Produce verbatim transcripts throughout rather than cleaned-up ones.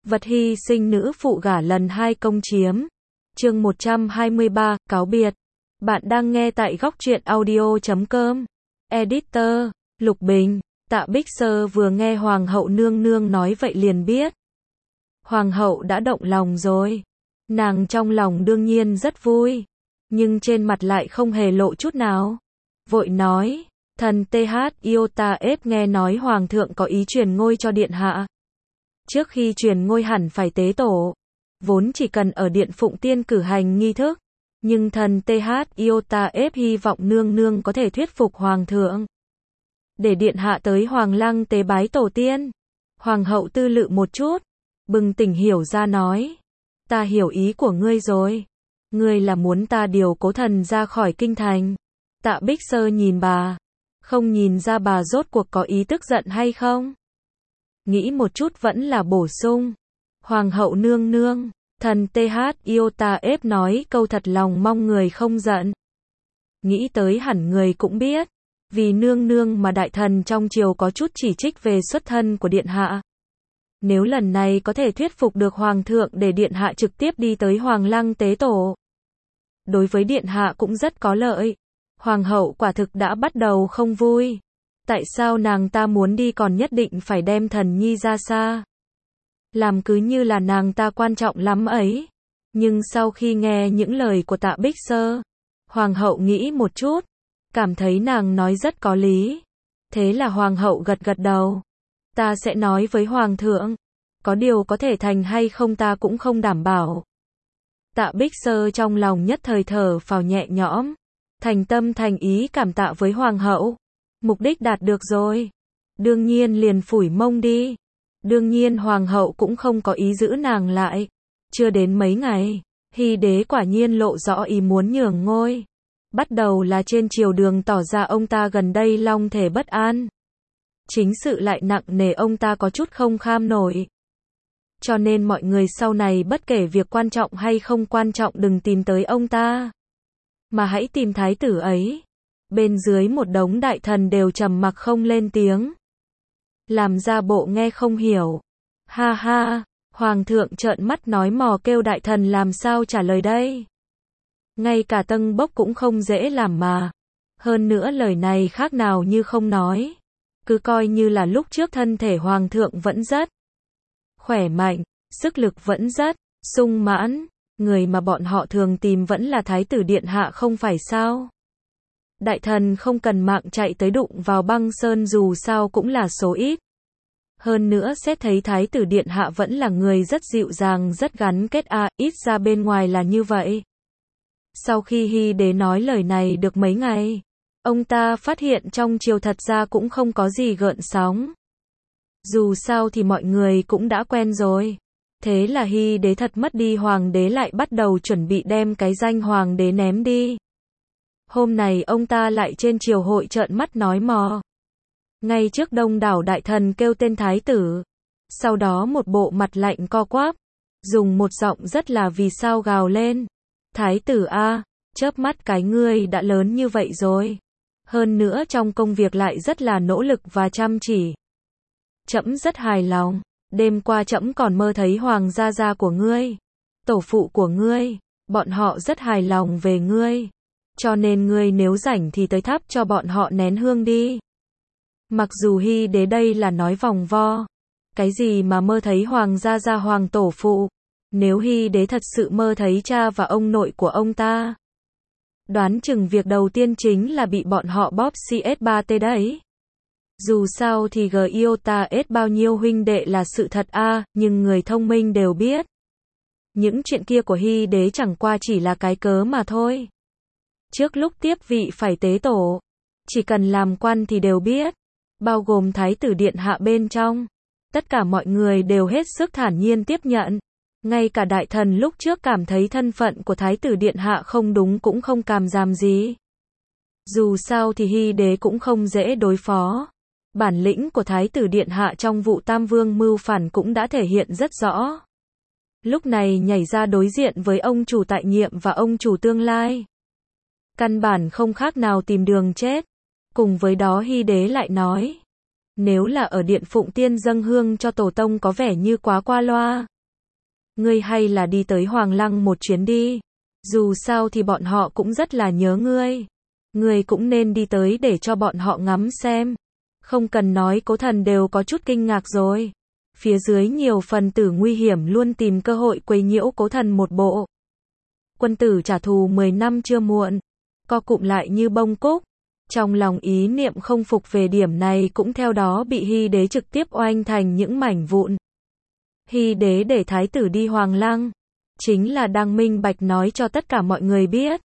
Vật hy sinh nữ phụ gả lần hai công chiếm. Chương một trăm hai mươi ba, cáo biệt. Bạn đang nghe tại góc truyện audio chấm com. Editor, Lục Bình. Tạ Bích Sơ vừa nghe Hoàng hậu nương nương nói vậy liền biết. Hoàng hậu đã động lòng rồi. Nàng trong lòng đương nhiên rất vui. Nhưng trên mặt lại không hề lộ chút nào. Vội nói, thần tê hát yêu ta ép nghe nói Hoàng thượng có ý truyền ngôi cho điện hạ. Trước khi truyền ngôi hẳn phải tế tổ. Vốn chỉ cần ở điện Phụng Tiên cử hành nghi thức. Nhưng thần tê hát yêu ta ép hy vọng nương nương có thể thuyết phục Hoàng thượng. Để điện hạ tới Hoàng lăng tế bái tổ tiên. Hoàng hậu tư lự một chút. Bừng tỉnh hiểu ra nói. Ta hiểu ý của ngươi rồi. Ngươi là muốn ta điều Cố Thần ra khỏi kinh thành. Tạ Bích Sơ nhìn bà. Không nhìn ra bà rốt cuộc có ý tức giận hay không. Nghĩ một chút vẫn là bổ sung. Hoàng hậu nương nương. Thần tê hát yêu ta ép nói câu thật lòng mong người không giận. Nghĩ tới hẳn người cũng biết. Vì nương nương mà đại thần trong triều có chút chỉ trích về xuất thân của điện hạ. Nếu lần này có thể thuyết phục được Hoàng thượng để điện hạ trực tiếp đi tới Hoàng lăng tế tổ. Đối với điện hạ cũng rất có lợi. Hoàng hậu quả thực đã bắt đầu không vui. Tại sao nàng ta muốn đi còn nhất định phải đem thần nhi ra xa? Làm cứ như là nàng ta quan trọng lắm ấy. Nhưng sau khi nghe những lời của Tạ Bích Sơ, Hoàng hậu nghĩ một chút, cảm thấy nàng nói rất có lý. Thế là Hoàng hậu gật gật đầu. Ta sẽ nói với Hoàng thượng. Có điều có thể thành hay không ta cũng không đảm bảo. Tạ Bích Sơ trong lòng nhất thời thở phào nhẹ nhõm. Thành tâm thành ý cảm tạ với Hoàng hậu. Mục đích đạt được rồi. Đương nhiên liền phủi mông đi. Đương nhiên Hoàng hậu cũng không có ý giữ nàng lại. Chưa đến mấy ngày, Hy đế quả nhiên lộ rõ ý muốn nhường ngôi. Bắt đầu là trên triều đường tỏ ra ông ta gần đây long thể bất an. Chính sự lại nặng nề ông ta có chút không kham nổi. Cho nên mọi người sau này bất kể việc quan trọng hay không quan trọng đừng tìm tới ông ta. Mà hãy tìm thái tử ấy. Bên dưới một đống đại thần đều trầm mặc không lên tiếng. Làm ra bộ nghe không hiểu. Ha ha, Hoàng thượng trợn mắt nói mò kêu đại thần làm sao trả lời đây. Ngay cả Tân Bốc cũng không dễ làm mà. Hơn nữa lời này khác nào như không nói. Cứ coi như là lúc trước thân thể Hoàng thượng vẫn rất khỏe mạnh, sức lực vẫn rất sung mãn. Người mà bọn họ thường tìm vẫn là Thái tử Điện Hạ không phải sao. Đại thần không cần mạng chạy tới đụng vào băng sơn dù sao cũng là số ít. Hơn nữa xét thấy Thái tử Điện Hạ vẫn là người rất dịu dàng rất gắn kết à, ít ra bên ngoài là như vậy. Sau khi Hy đế nói lời này được mấy ngày, ông ta phát hiện trong triều thật ra cũng không có gì gợn sóng. Dù sao thì mọi người cũng đã quen rồi. Thế là Hy đế thật mất đi Hoàng đế lại bắt đầu chuẩn bị đem cái danh Hoàng đế ném đi. Hôm này ông ta lại trên triều hội trợn mắt nói mò. Ngay trước đông đảo đại thần kêu tên thái tử. Sau đó một bộ mặt lạnh co quắp. Dùng một giọng rất là vì sao gào lên. Thái tử a, chớp mắt cái ngươi đã lớn như vậy rồi. Hơn nữa trong công việc lại rất là nỗ lực và chăm chỉ. Trẫm rất hài lòng. Đêm qua trẫm còn mơ thấy Hoàng gia gia của ngươi. Tổ phụ của ngươi. Bọn họ rất hài lòng về ngươi. Cho nên ngươi nếu rảnh thì tới thắp cho bọn họ nén hương đi. Mặc dù Hy đế đây là nói vòng vo. Cái gì mà mơ thấy Hoàng gia gia Hoàng tổ phụ. Nếu Hy đế thật sự mơ thấy cha và ông nội của ông ta. Đoán chừng việc đầu tiên chính là bị bọn họ bóp xê ét ba tê đấy. Dù sao thì G yêu ta ết bao nhiêu huynh đệ là sự thật a, à, nhưng người thông minh đều biết. Những chuyện kia của Hy đế chẳng qua chỉ là cái cớ mà thôi. Trước lúc tiếp vị phải tế tổ, chỉ cần làm quan thì đều biết, bao gồm Thái tử Điện Hạ bên trong. Tất cả mọi người đều hết sức thản nhiên tiếp nhận. Ngay cả đại thần lúc trước cảm thấy thân phận của Thái tử Điện Hạ không đúng cũng không cảm giảm gì. Dù sao thì Hy đế cũng không dễ đối phó. Bản lĩnh của Thái tử Điện Hạ trong vụ Tam Vương mưu phản cũng đã thể hiện rất rõ. Lúc này nhảy ra đối diện với ông chủ tại nhiệm và ông chủ tương lai. Căn bản không khác nào tìm đường chết. Cùng với đó Hy đế lại nói. Nếu là ở điện Phụng Tiên dâng hương cho tổ tông có vẻ như quá qua loa. ngươi hay là đi tới Hoàng Lăng một chuyến đi. Dù sao thì bọn họ cũng rất là nhớ ngươi. Ngươi cũng nên đi tới để cho bọn họ ngắm xem. Không cần nói, Cố Thần đều có chút kinh ngạc rồi. Phía dưới nhiều phần tử nguy hiểm luôn tìm cơ hội quấy nhiễu Cố Thần một bộ. Quân tử trả thù mười năm chưa muộn. Co cụm lại như bông cúc. Trong lòng ý niệm không phục về điểm này cũng theo đó bị Hy Đế trực tiếp oanh thành những mảnh vụn. Hy Đế để thái tử đi Hoàng Lăng, chính là đang minh bạch nói cho tất cả mọi người biết.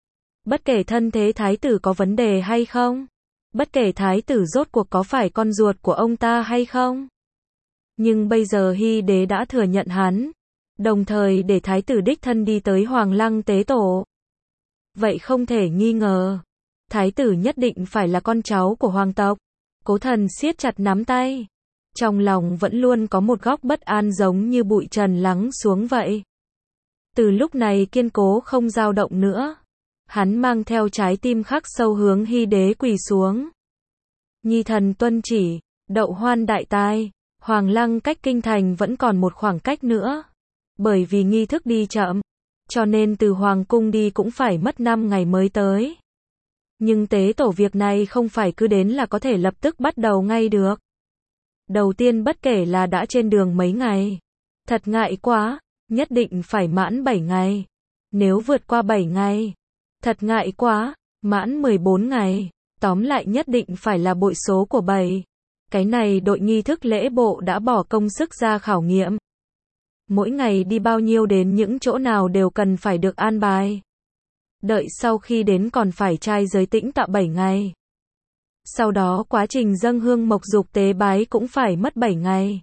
Bất kể thân thế thái tử có vấn đề hay không, bất kể thái tử rốt cuộc có phải con ruột của ông ta hay không. Nhưng bây giờ Hy Đế đã thừa nhận hắn, đồng thời để thái tử đích thân đi tới Hoàng Lăng tế tổ. Vậy không thể nghi ngờ, thái tử nhất định phải là con cháu của hoàng tộc. Cố Thần siết chặt nắm tay. Trong lòng vẫn luôn có một góc bất an giống như bụi trần lắng xuống vậy. Từ lúc này kiên cố không dao động nữa. Hắn mang theo trái tim khắc sâu hướng Hy Đế quỳ xuống. Nhi thần tuân chỉ, Đậu Hoan đại tai, Hoàng Lăng cách kinh thành vẫn còn một khoảng cách nữa. Bởi vì nghi thức đi chậm, cho nên từ Hoàng cung đi cũng phải mất năm ngày mới tới. Nhưng tế tổ việc này không phải cứ đến là có thể lập tức bắt đầu ngay được. Đầu tiên bất kể là đã trên đường mấy ngày. Thật ngại quá, nhất định phải mãn bảy ngày. Nếu vượt qua bảy ngày, thật ngại quá, mãn mười bốn ngày. Tóm lại nhất định phải là bội số của bảy. Cái này đội nghi thức lễ bộ đã bỏ công sức ra khảo nghiệm. Mỗi ngày đi bao nhiêu đến những chỗ nào đều cần phải được an bài. Đợi sau khi đến còn phải trai giới tĩnh tọa bảy ngày. Sau đó quá trình dâng hương mộc dục tế bái cũng phải mất bảy ngày.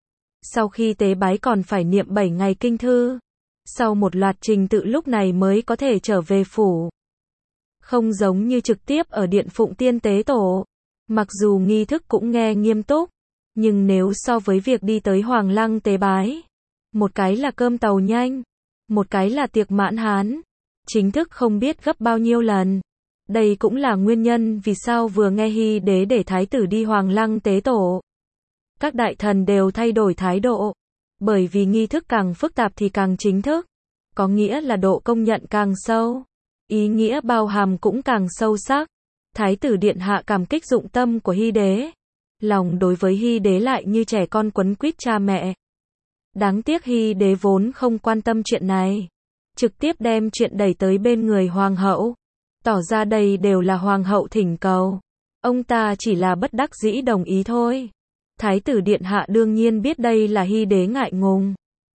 Sau khi tế bái còn phải niệm bảy ngày kinh thư. Sau một loạt trình tự lúc này mới có thể trở về phủ. Không giống như trực tiếp ở điện Phụng Tiên tế tổ. Mặc dù nghi thức cũng nghe nghiêm túc, nhưng nếu so với việc đi tới Hoàng Lăng tế bái, một cái là cơm tàu nhanh, một cái là tiệc mãn hán, chính thức không biết gấp bao nhiêu lần. Đây cũng là nguyên nhân vì sao vừa nghe Hy Đế để thái tử đi Hoàng Lăng tế tổ, các đại thần đều thay đổi thái độ. Bởi vì nghi thức càng phức tạp thì càng chính thức, có nghĩa là độ công nhận càng sâu, ý nghĩa bao hàm cũng càng sâu sắc. Thái tử điện hạ cảm kích dụng tâm của Hy Đế, lòng đối với Hy Đế lại như trẻ con quấn quýt cha mẹ. Đáng tiếc Hy Đế vốn không quan tâm chuyện này, trực tiếp đem chuyện đẩy tới bên người hoàng hậu, tỏ ra đây đều là hoàng hậu thỉnh cầu, ông ta chỉ là bất đắc dĩ đồng ý thôi. Thái tử điện hạ đương nhiên biết đây là Hy Đế ngại ngùng,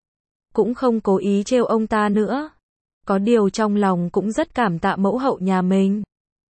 cũng không cố ý trêu ông ta nữa. Có điều trong lòng cũng rất cảm tạ mẫu hậu nhà mình.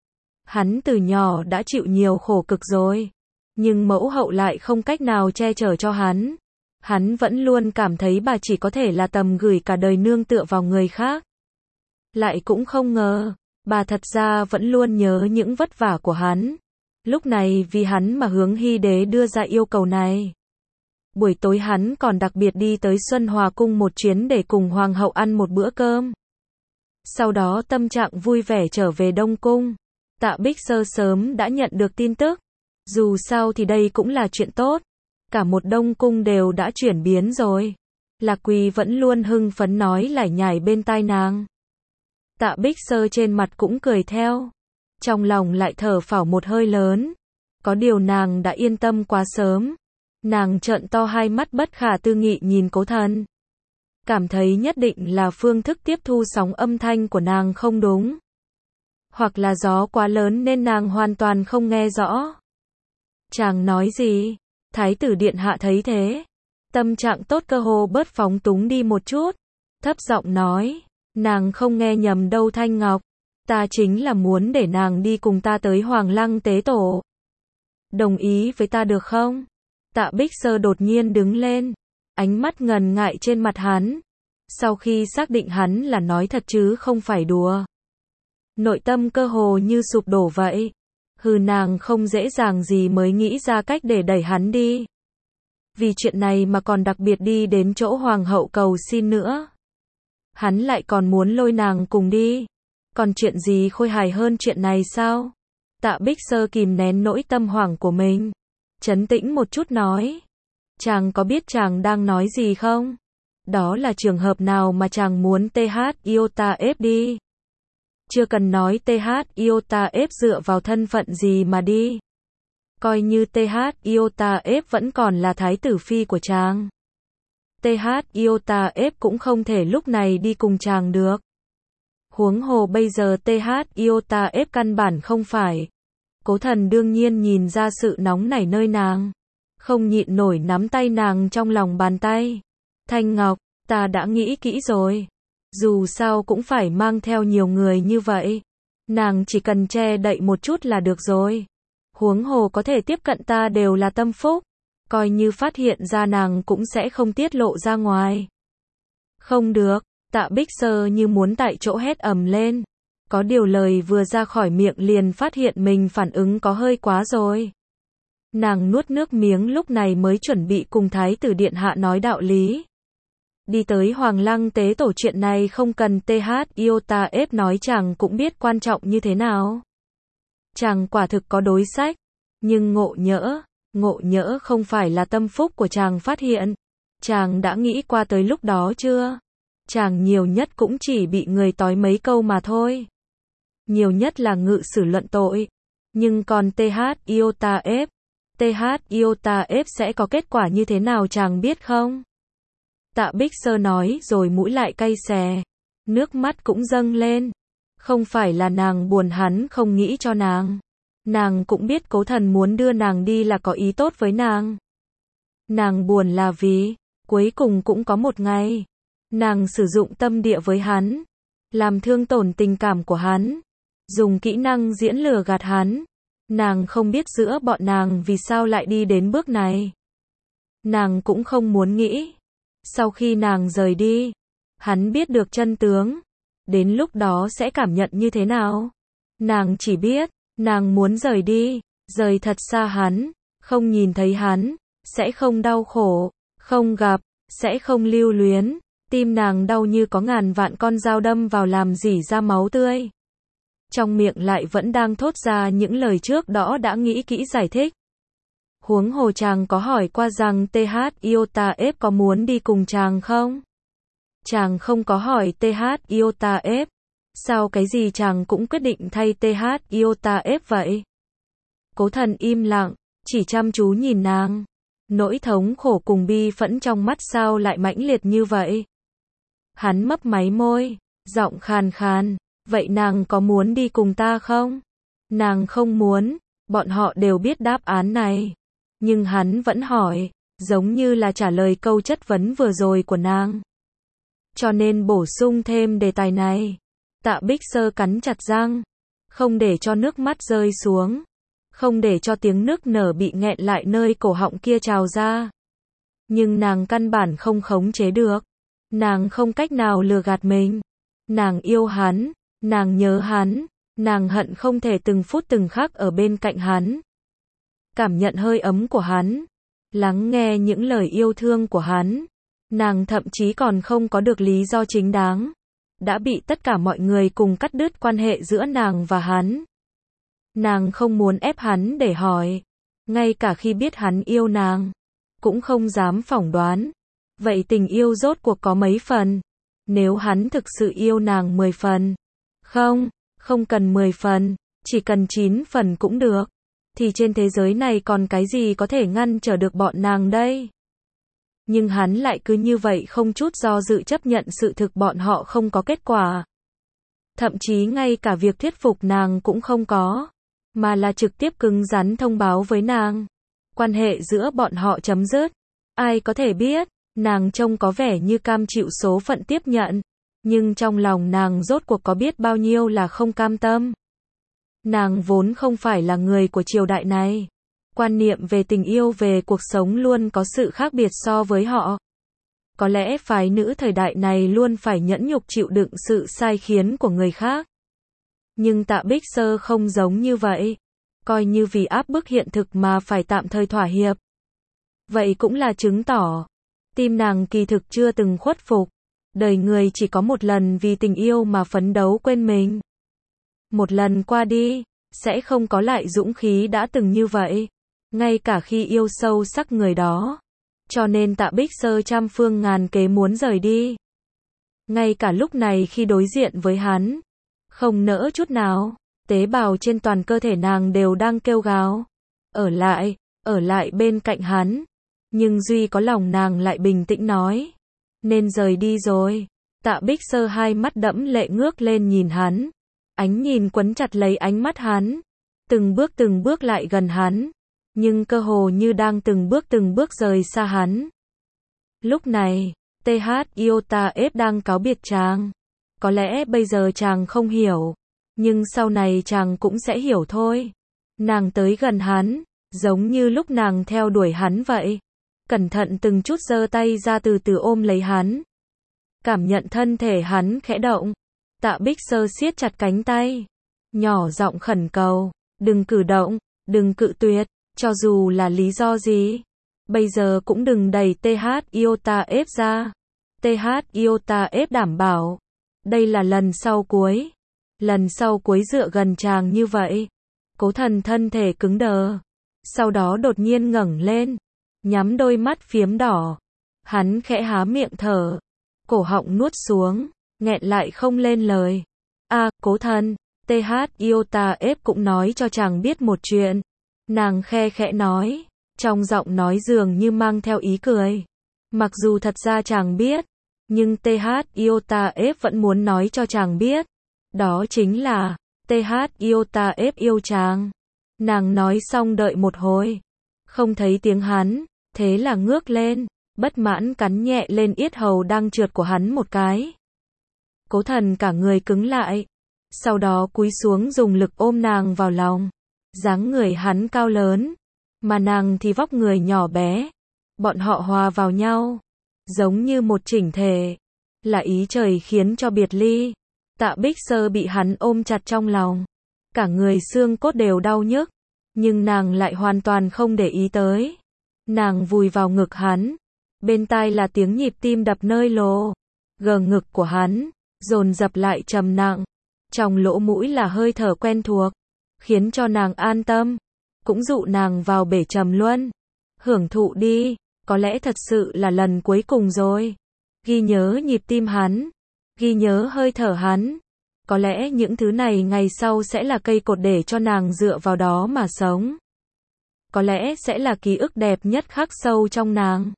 Hắn từ nhỏ đã chịu nhiều khổ cực rồi, nhưng mẫu hậu lại không cách nào che chở cho hắn. Hắn vẫn luôn cảm thấy bà chỉ có thể là tầm gửi cả đời nương tựa vào người khác. Lại cũng không ngờ, bà thật ra vẫn luôn nhớ những vất vả của hắn. Lúc này vì hắn mà hướng Hy Đế đưa ra yêu cầu này. Buổi tối hắn còn đặc biệt đi tới Xuân Hòa cung một chuyến để cùng hoàng hậu ăn một bữa cơm. Sau đó tâm trạng vui vẻ trở về Đông cung. Tạ Bích Sơ sớm đã nhận được tin tức. Dù sao thì đây cũng là chuyện tốt. Cả một Đông cung đều đã chuyển biến rồi. Lạc Quỳ vẫn luôn hưng phấn nói lải nhải bên tai nàng. Tạ Bích Sơ trên mặt cũng cười theo. Trong lòng lại thở phào một hơi lớn. Có điều nàng đã yên tâm quá sớm. Nàng trợn to hai mắt bất khả tư nghị nhìn Cố Thần. Cảm thấy nhất định là phương thức tiếp thu sóng âm thanh của nàng không đúng. Hoặc là gió quá lớn nên nàng hoàn toàn không nghe rõ. Chàng nói gì? Thái tử điện hạ thấy thế. Tâm trạng tốt cơ hồ bớt phóng túng đi một chút. Thấp giọng nói. Nàng không nghe nhầm đâu Thanh Ngọc. Ta chính là muốn để nàng đi cùng ta tới Hoàng Lăng tế tổ. Đồng ý với ta được không? Tạ Bích Sơ đột nhiên đứng lên. Ánh mắt ngần ngại trên mặt hắn. Sau khi xác định hắn là nói thật chứ không phải đùa. Nội tâm cơ hồ như sụp đổ vậy. Hừ, nàng không dễ dàng gì mới nghĩ ra cách để đẩy hắn đi. Vì chuyện này mà còn đặc biệt đi đến chỗ hoàng hậu cầu xin nữa. Hắn lại còn muốn lôi nàng cùng đi. Còn chuyện gì khôi hài hơn chuyện này sao? Tạ Bích Sơ kìm nén nỗi tâm hoảng của mình. Trấn tĩnh một chút nói. Chàng có biết chàng đang nói gì không? Đó là trường hợp nào mà chàng muốn tê hát yêu ta ép đi? Chưa cần nói tê hát yêu ta ép dựa vào thân phận gì mà đi. Coi như tê hát yêu ta ép vẫn còn là thái tử phi của chàng. tê hát yêu ta ép cũng không thể lúc này đi cùng chàng được. Huống hồ bây giờ tê hát yêu ta ép căn bản không phải. Cố Thần đương nhiên nhìn ra sự nóng nảy nơi nàng. Không nhịn nổi nắm tay nàng trong lòng bàn tay. Thanh Ngọc, ta đã nghĩ kỹ rồi. Dù sao cũng phải mang theo nhiều người như vậy. Nàng chỉ cần che đậy một chút là được rồi. Huống hồ có thể tiếp cận ta đều là tâm phúc. Coi như phát hiện ra nàng cũng sẽ không tiết lộ ra ngoài. Không được, Tạ Bích Sơ như muốn tại chỗ hét ầm lên. Có điều lời vừa ra khỏi miệng liền phát hiện mình phản ứng có hơi quá rồi. Nàng nuốt nước miếng lúc này mới chuẩn bị cùng Thái tử Điện Hạ nói đạo lý. Đi tới Hoàng Lăng tế tổ chuyện này không cần tê hát yêu ta ép nói chàng cũng biết quan trọng như thế nào. Chàng quả thực có đối sách. Nhưng ngộ nhỡ, ngộ nhỡ không phải là tâm phúc của chàng phát hiện. Chàng đã nghĩ qua tới lúc đó chưa? Chàng nhiều nhất cũng chỉ bị người tói mấy câu mà thôi. Nhiều nhất là ngự xử luận tội. Nhưng còn tê hát yêu ta ép, tê hát yêu ta ép sẽ có kết quả như thế nào chàng biết không? Tạ Bích Sơ nói rồi mũi lại cay xè. Nước mắt cũng dâng lên. Không phải là nàng buồn hắn không nghĩ cho nàng. Nàng cũng biết Cố Thần muốn đưa nàng đi là có ý tốt với nàng. Nàng buồn là vì, cuối cùng cũng có một ngày. Nàng sử dụng tâm địa với hắn. Làm thương tổn tình cảm của hắn. Dùng kỹ năng diễn lừa gạt hắn. Nàng không biết giữa bọn nàng vì sao lại đi đến bước này. Nàng cũng không muốn nghĩ. Sau khi nàng rời đi, hắn biết được chân tướng. Đến lúc đó sẽ cảm nhận như thế nào? Nàng chỉ biết, nàng muốn rời đi, rời thật xa hắn, không nhìn thấy hắn, sẽ không đau khổ, không gặp, sẽ không lưu luyến. Tim nàng đau như có ngàn vạn con dao đâm vào làm rỉ ra máu tươi. Trong miệng lại vẫn đang thốt ra những lời trước đó đã nghĩ kỹ giải thích. Huống hồ chàng có hỏi qua rằng tê hát yêu ta ép có muốn đi cùng chàng không? Chàng không có hỏi tê hát yêu ta ép. Sao cái gì chàng cũng quyết định thay tê hát yêu ta ép vậy? Cố Thần im lặng, chỉ chăm chú nhìn nàng. Nỗi thống khổ cùng bi phẫn trong mắt sao lại mãnh liệt như vậy? Hắn mấp máy môi, giọng khàn khàn, vậy nàng có muốn đi cùng ta không? Nàng không muốn, bọn họ đều biết đáp án này. Nhưng hắn vẫn hỏi, giống như là trả lời câu chất vấn vừa rồi của nàng. Cho nên bổ sung thêm đề tài này. Tạ Bích Sơ cắn chặt răng, không để cho nước mắt rơi xuống, không để cho tiếng nức nở bị nghẹn lại nơi cổ họng kia trào ra. Nhưng nàng căn bản không khống chế được. Nàng không cách nào lừa gạt mình. Nàng yêu hắn, nàng nhớ hắn, nàng hận không thể từng phút từng khắc ở bên cạnh hắn. Cảm nhận hơi ấm của hắn, lắng nghe những lời yêu thương của hắn. Nàng thậm chí còn không có được lý do chính đáng. Đã bị tất cả mọi người cùng cắt đứt quan hệ giữa nàng và hắn. Nàng không muốn ép hắn để hỏi. Ngay cả khi biết hắn yêu nàng, cũng không dám phỏng đoán. Vậy tình yêu rốt cuộc có mấy phần? Nếu hắn thực sự yêu nàng mười phần. Không, không cần mười phần, chỉ cần chín phần cũng được. Thì trên thế giới này còn cái gì có thể ngăn trở được bọn nàng đây? Nhưng hắn lại cứ như vậy không chút do dự chấp nhận sự thực bọn họ không có kết quả. Thậm chí ngay cả việc thuyết phục nàng cũng không có. Mà là trực tiếp cứng rắn thông báo với nàng. Quan hệ giữa bọn họ chấm dứt. Ai có thể biết, nàng trông có vẻ như cam chịu số phận tiếp nhận. Nhưng trong lòng nàng rốt cuộc có biết bao nhiêu là không cam tâm. Nàng vốn không phải là người của triều đại này. Quan niệm về tình yêu về cuộc sống luôn có sự khác biệt so với họ. Có lẽ phái nữ thời đại này luôn phải nhẫn nhục chịu đựng sự sai khiến của người khác. Nhưng Tạ Bích Sơ không giống như vậy. Coi như vì áp bức hiện thực mà phải tạm thời thỏa hiệp. Vậy cũng là chứng tỏ. Tim nàng kỳ thực chưa từng khuất phục. Đời người chỉ có một lần vì tình yêu mà phấn đấu quên mình. Một lần qua đi, sẽ không có lại dũng khí đã từng như vậy. Ngay cả khi yêu sâu sắc người đó, cho nên Tạ Bích Sơ trăm phương ngàn kế muốn rời đi. Ngay cả lúc này khi đối diện với hắn, không nỡ chút nào, tế bào trên toàn cơ thể nàng đều đang kêu gào. Ở lại, ở lại bên cạnh hắn. Nhưng duy có lòng nàng lại bình tĩnh nói. Nên rời đi rồi. Tạ Bích Sơ hai mắt đẫm lệ ngước lên nhìn hắn. Ánh nhìn quấn chặt lấy ánh mắt hắn. Từng bước từng bước lại gần hắn. Nhưng cơ hồ như đang từng bước từng bước rời xa hắn. Lúc này, tê hát Iota F đang cáo biệt chàng. Có lẽ bây giờ chàng không hiểu. Nhưng sau này chàng cũng sẽ hiểu thôi. Nàng tới gần hắn, giống như lúc nàng theo đuổi hắn vậy. Cẩn thận từng chút giơ tay ra từ từ ôm lấy hắn. Cảm nhận thân thể hắn khẽ động. Tạ Bích Sơ siết chặt cánh tay. Nhỏ giọng khẩn cầu. Đừng cử động, đừng cự tuyệt, cho dù là lý do gì. Bây giờ cũng đừng đẩy tê hát Iota F ra. tê hát Iota F đảm bảo. Đây là lần sau cuối. Lần sau cuối dựa gần chàng như vậy. Cố Thần thân thể cứng đờ. Sau đó đột nhiên ngẩng lên. Nhắm đôi mắt phiếm đỏ. Hắn khẽ há miệng thở. Cổ họng nuốt xuống. Nghẹn lại không lên lời. À, Cố Thần. tê hát Iota F cũng nói cho chàng biết một chuyện. Nàng khe khẽ nói. Trong giọng nói dường như mang theo ý cười. Mặc dù thật ra chàng biết. Nhưng tê hát Iota F vẫn muốn nói cho chàng biết. Đó chính là, tê hát Iota F yêu chàng. Nàng nói xong đợi một hồi. Không thấy tiếng hắn, thế là ngước lên, bất mãn cắn nhẹ lên yết hầu đang trượt của hắn một cái. Cố Thần cả người cứng lại. Sau đó cúi xuống dùng lực ôm nàng vào lòng. Dáng người hắn cao lớn, mà nàng thì vóc người nhỏ bé. Bọn họ hòa vào nhau, giống như một chỉnh thể. Là ý trời khiến cho biệt ly. Tạ Bích Sơ bị hắn ôm chặt trong lòng. Cả người xương cốt đều đau nhức. Nhưng nàng lại hoàn toàn không để ý tới. Nàng vùi vào ngực hắn. Bên tai là tiếng nhịp tim đập nơi lồ. Gờ ngực của hắn, dồn dập lại trầm nặng. Trong lỗ mũi là hơi thở quen thuộc. Khiến cho nàng an tâm. Cũng dụ nàng vào bể trầm luân. Hưởng thụ đi. Có lẽ thật sự là lần cuối cùng rồi. Ghi nhớ nhịp tim hắn. Ghi nhớ hơi thở hắn. Có lẽ những thứ này ngày sau sẽ là cây cột để cho nàng dựa vào đó mà sống. Có lẽ sẽ là ký ức đẹp nhất khắc sâu trong nàng.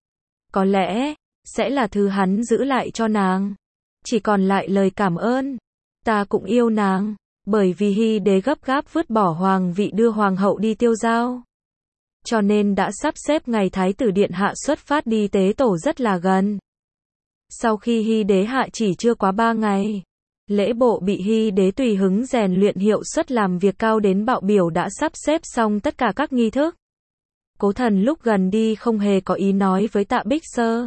Có lẽ sẽ là thứ hắn giữ lại cho nàng. Chỉ còn lại lời cảm ơn. Ta cũng yêu nàng. Bởi vì Hy Đế gấp gáp vứt bỏ hoàng vị đưa hoàng hậu đi tiêu giao. Cho nên đã sắp xếp ngày Thái tử Điện Hạ xuất phát đi tế tổ rất là gần. Sau khi Hy Đế hạ chỉ chưa quá ba ngày, lễ bộ bị Hy Đế tùy hứng rèn luyện hiệu suất làm việc cao đến bạo biểu đã sắp xếp xong tất cả các nghi thức. Cố Thần lúc gần đi không hề có ý nói với Tạ Bích Sơ.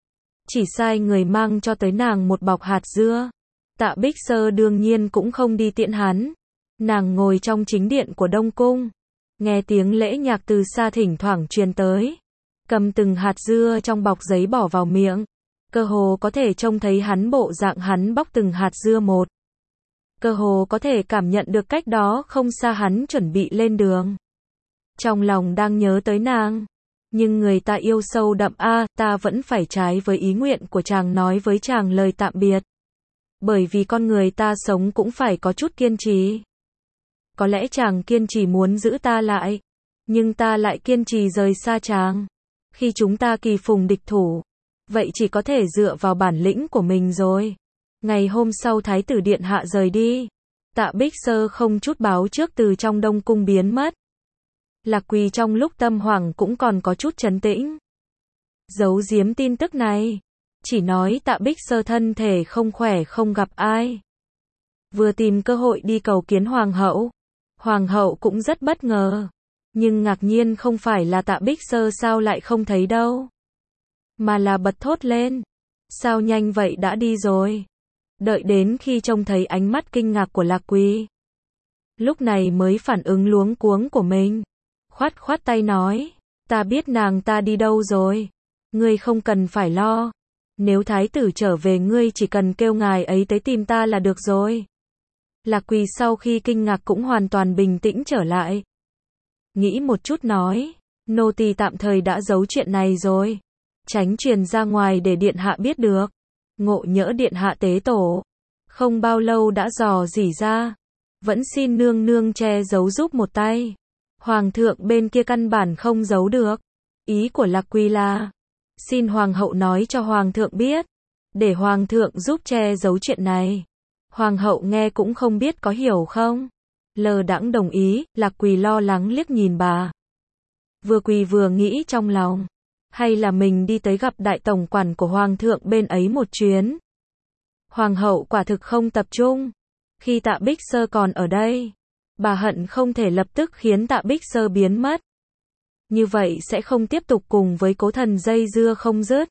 Chỉ sai người mang cho tới nàng một bọc hạt dưa. Tạ Bích Sơ đương nhiên cũng không đi tiễn hắn. Nàng ngồi trong chính điện của Đông Cung. Nghe tiếng lễ nhạc từ xa thỉnh thoảng truyền tới. Cầm từng hạt dưa trong bọc giấy bỏ vào miệng. Cơ hồ có thể trông thấy hắn bộ dạng hắn bóc từng hạt dưa một. Cơ hồ có thể cảm nhận được cách đó không xa hắn chuẩn bị lên đường. Trong lòng đang nhớ tới nàng. Nhưng người ta yêu sâu đậm a, à, ta vẫn phải trái với ý nguyện của chàng nói với chàng lời tạm biệt. Bởi vì con người ta sống cũng phải có chút kiên trì. Có lẽ chàng kiên trì muốn giữ ta lại. Nhưng ta lại kiên trì rời xa chàng. Khi chúng ta kỳ phùng địch thủ. Vậy chỉ có thể dựa vào bản lĩnh của mình rồi. Ngày hôm sau Thái tử Điện Hạ rời đi. Tạ Bích Sơ không chút báo trước từ trong Đông Cung biến mất. Lạc Quỳ trong lúc tâm hoảng cũng còn có chút trấn tĩnh. Giấu giếm tin tức này. Chỉ nói Tạ Bích Sơ thân thể không khỏe không gặp ai. Vừa tìm cơ hội đi cầu kiến Hoàng hậu. Hoàng hậu cũng rất bất ngờ. Nhưng ngạc nhiên không phải là Tạ Bích Sơ sao lại không thấy đâu. Mà là bật thốt lên. Sao nhanh vậy đã đi rồi. Đợi đến khi trông thấy ánh mắt kinh ngạc của Lạc Quỳ. Lúc này mới phản ứng luống cuống của mình. Khoát khoát tay nói. Ta biết nàng ta đi đâu rồi. Ngươi không cần phải lo. Nếu thái tử trở về ngươi chỉ cần kêu ngài ấy tới tìm ta là được rồi. Lạc Quỳ sau khi kinh ngạc cũng hoàn toàn bình tĩnh trở lại. Nghĩ một chút nói. Nô tỳ tạm thời đã giấu chuyện này rồi, tránh truyền ra ngoài để điện hạ biết được. Ngộ nhỡ điện hạ tế tổ, không bao lâu đã dò dỉ ra, vẫn xin nương nương che giấu giúp một tay. Hoàng thượng bên kia căn bản không giấu được. Ý của Lạc Quỳ là, xin hoàng hậu nói cho hoàng thượng biết, để hoàng thượng giúp che giấu chuyện này. Hoàng hậu nghe cũng không biết có hiểu không. Lờ đãng đồng ý, Lạc Quỳ lo lắng liếc nhìn bà. Vừa quỳ vừa nghĩ trong lòng, hay là mình đi tới gặp đại tổng quản của hoàng thượng bên ấy một chuyến. Hoàng hậu quả thực không tập trung. Khi Tạ Bích Sơ còn ở đây, bà hận không thể lập tức khiến Tạ Bích Sơ biến mất. Như vậy sẽ không tiếp tục cùng với Cố Thần dây dưa không dứt.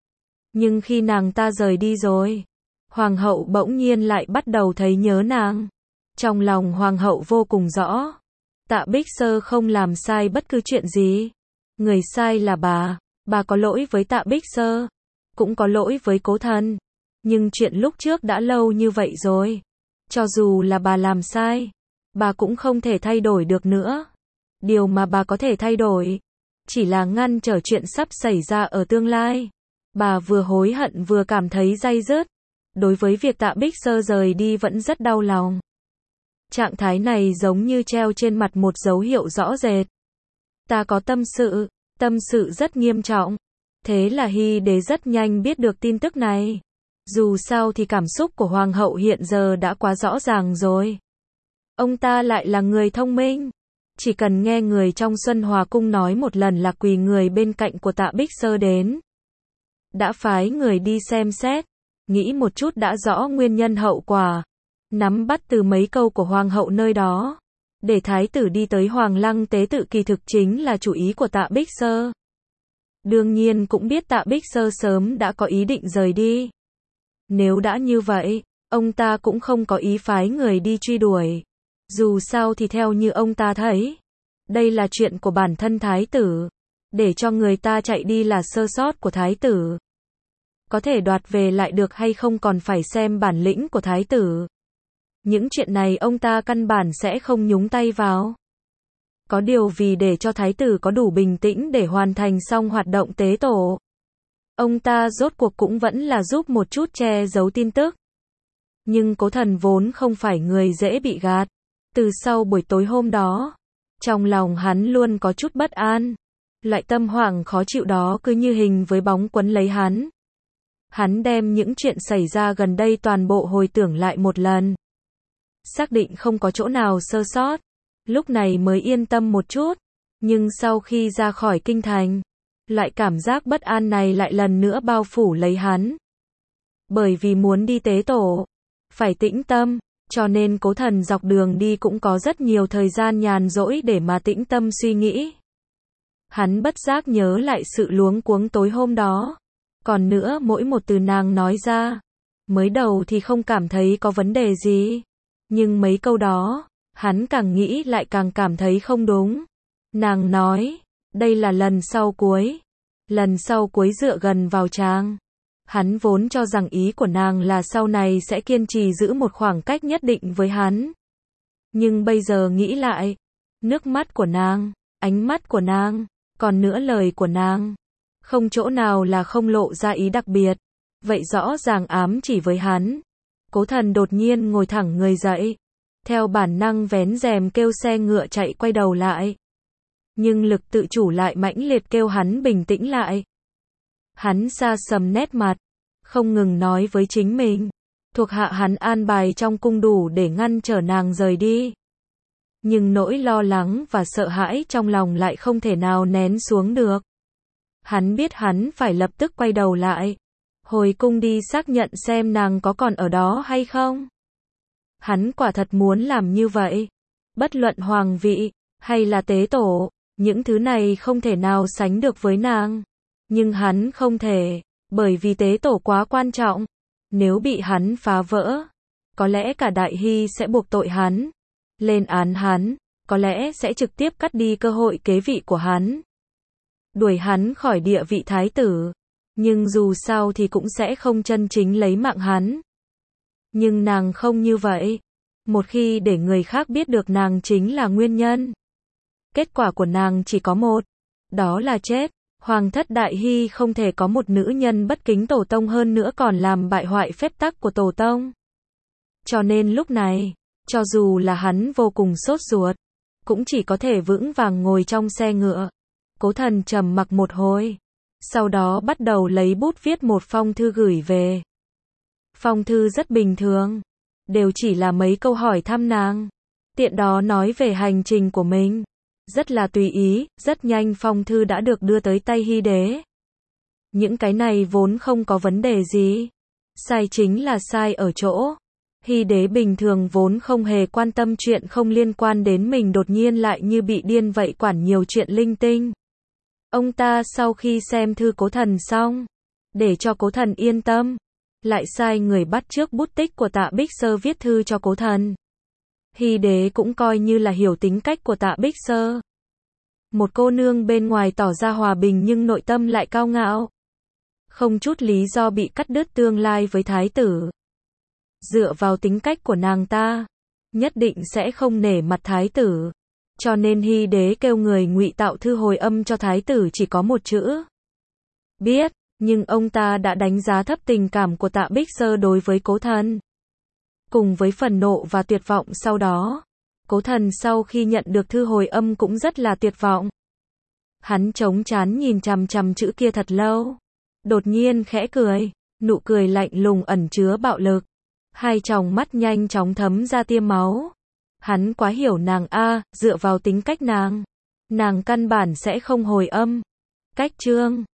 Nhưng khi nàng ta rời đi rồi, hoàng hậu bỗng nhiên lại bắt đầu thấy nhớ nàng. Trong lòng hoàng hậu vô cùng rõ, Tạ Bích Sơ không làm sai bất cứ chuyện gì. Người sai là bà, bà có lỗi với Tạ Bích Sơ, cũng có lỗi với Cố Thần. Nhưng chuyện lúc trước đã lâu như vậy rồi. Cho dù là bà làm sai, bà cũng không thể thay đổi được nữa. Điều mà bà có thể thay đổi, chỉ là ngăn trở chuyện sắp xảy ra ở tương lai. Bà vừa hối hận vừa cảm thấy day dứt. Đối với việc Tạ Bích Sơ rời đi vẫn rất đau lòng. Trạng thái này giống như treo trên mặt một dấu hiệu rõ rệt. Ta có tâm sự, tâm sự rất nghiêm trọng. Thế là Hy Đế rất nhanh biết được tin tức này. Dù sao thì cảm xúc của hoàng hậu hiện giờ đã quá rõ ràng rồi. Ông ta lại là người thông minh. Chỉ cần nghe người trong Xuân Hòa Cung nói một lần là Quỳ người bên cạnh của Tạ Bích Sơ đến. Đã phái người đi xem xét, nghĩ một chút đã rõ nguyên nhân hậu quả. Nắm bắt từ mấy câu của hoàng hậu nơi đó. Để thái tử đi tới Hoàng Lăng tế tự kỳ thực chính là chủ ý của Tạ Bích Sơ. Đương nhiên cũng biết Tạ Bích Sơ sớm đã có ý định rời đi. Nếu đã như vậy, ông ta cũng không có ý phái người đi truy đuổi. Dù sao thì theo như ông ta thấy, đây là chuyện của bản thân thái tử. Để cho người ta chạy đi là sơ sót của thái tử. Có thể đoạt về lại được hay không còn phải xem bản lĩnh của thái tử. Những chuyện này ông ta căn bản sẽ không nhúng tay vào. Có điều vì để cho thái tử có đủ bình tĩnh để hoàn thành xong hoạt động tế tổ, ông ta rốt cuộc cũng vẫn là giúp một chút che giấu tin tức. Nhưng Cố Thần vốn không phải người dễ bị gạt. Từ sau buổi tối hôm đó, trong lòng hắn luôn có chút bất an. Loại tâm hoảng khó chịu đó cứ như hình với bóng quấn lấy hắn. Hắn đem những chuyện xảy ra gần đây toàn bộ hồi tưởng lại một lần. Xác định không có chỗ nào sơ sót. Lúc này mới yên tâm một chút. Nhưng sau khi ra khỏi kinh thành, loại cảm giác bất an này lại lần nữa bao phủ lấy hắn. Bởi vì muốn đi tế tổ, phải tĩnh tâm, cho nên Cố Thần dọc đường đi cũng có rất nhiều thời gian nhàn rỗi để mà tĩnh tâm suy nghĩ. Hắn bất giác nhớ lại sự luống cuống tối hôm đó. Còn nữa mỗi một từ nàng nói ra, mới đầu thì không cảm thấy có vấn đề gì. Nhưng mấy câu đó, hắn càng nghĩ lại càng cảm thấy không đúng. Nàng nói, đây là lần sau cuối. Lần sau cuối dựa gần vào chàng. Hắn vốn cho rằng ý của nàng là sau này sẽ kiên trì giữ một khoảng cách nhất định với hắn. Nhưng bây giờ nghĩ lại, nước mắt của nàng, ánh mắt của nàng, còn nữa lời của nàng, không chỗ nào là không lộ ra ý đặc biệt. Vậy rõ ràng ám chỉ với hắn. Cố Thần đột nhiên ngồi thẳng người dậy. Theo bản năng vén rèm kêu xe ngựa chạy quay đầu lại. Nhưng lực tự chủ lại mãnh liệt kêu hắn bình tĩnh lại. Hắn sa sầm nét mặt, không ngừng nói với chính mình. Thuộc hạ hắn an bài trong cung đủ để ngăn trở nàng rời đi. Nhưng nỗi lo lắng và sợ hãi trong lòng lại không thể nào nén xuống được. Hắn biết hắn phải lập tức quay đầu lại. Hồi cung đi xác nhận xem nàng có còn ở đó hay không. Hắn quả thật muốn làm như vậy. Bất luận hoàng vị, hay là tế tổ, những thứ này không thể nào sánh được với nàng. Nhưng hắn không thể, bởi vì tế tổ quá quan trọng. Nếu bị hắn phá vỡ, có lẽ cả Đại Hy sẽ buộc tội hắn. Lên án hắn, có lẽ sẽ trực tiếp cắt đi cơ hội kế vị của hắn. Đuổi hắn khỏi địa vị thái tử. Nhưng dù sao thì cũng sẽ không chân chính lấy mạng hắn. Nhưng nàng không như vậy. Một khi để người khác biết được nàng chính là nguyên nhân, kết quả của nàng chỉ có một. đó là chết. Hoàng thất Đại Hy không thể có một nữ nhân bất kính tổ tông hơn nữa còn làm bại hoại phép tắc của tổ tông. Cho nên lúc này, cho dù là hắn vô cùng sốt ruột, cũng chỉ có thể vững vàng ngồi trong xe ngựa. Cố Thần trầm mặc một hồi, sau đó bắt đầu lấy bút viết một phong thư gửi về. Phong thư rất bình thường, đều chỉ là mấy câu hỏi thăm nàng, tiện đó nói về hành trình của mình. Rất là tùy ý, rất nhanh phong thư đã được đưa tới tay Hy đế. Những cái này vốn không có vấn đề gì. Sai chính là sai ở chỗ. Hy đế bình thường vốn không hề quan tâm chuyện không liên quan đến mình, đột nhiên lại như bị điên vậy quản nhiều chuyện linh tinh. Ông ta sau khi xem thư Cố Thần xong, để cho Cố Thần yên tâm, lại sai người bắt chước bút tích của Tạ Bích Sơ viết thư cho Cố Thần. Hy đế cũng coi như là hiểu tính cách của Tạ Bích Sơ. Một cô nương bên ngoài tỏ ra hòa bình nhưng nội tâm lại cao ngạo. Không chút lý do bị cắt đứt tương lai với thái tử. Dựa vào tính cách của nàng ta, nhất định sẽ không nể mặt thái tử. Cho nên Hy đế kêu người ngụy tạo thư hồi âm cho thái tử chỉ có một chữ. Biết, nhưng ông ta đã đánh giá thấp tình cảm của Tạ Bích Sơ đối với Cố Thần. Cùng với phần nộ và tuyệt vọng sau đó, Cố Thần sau khi nhận được thư hồi âm cũng rất là tuyệt vọng. Hắn chống trán nhìn chằm chằm chữ kia thật lâu. Đột nhiên khẽ cười, nụ cười lạnh lùng ẩn chứa bạo lực. Hai tròng mắt nhanh chóng thấm ra tia máu. Hắn quá hiểu nàng a, dựa vào tính cách nàng, nàng căn bản sẽ không hồi âm. Cách chương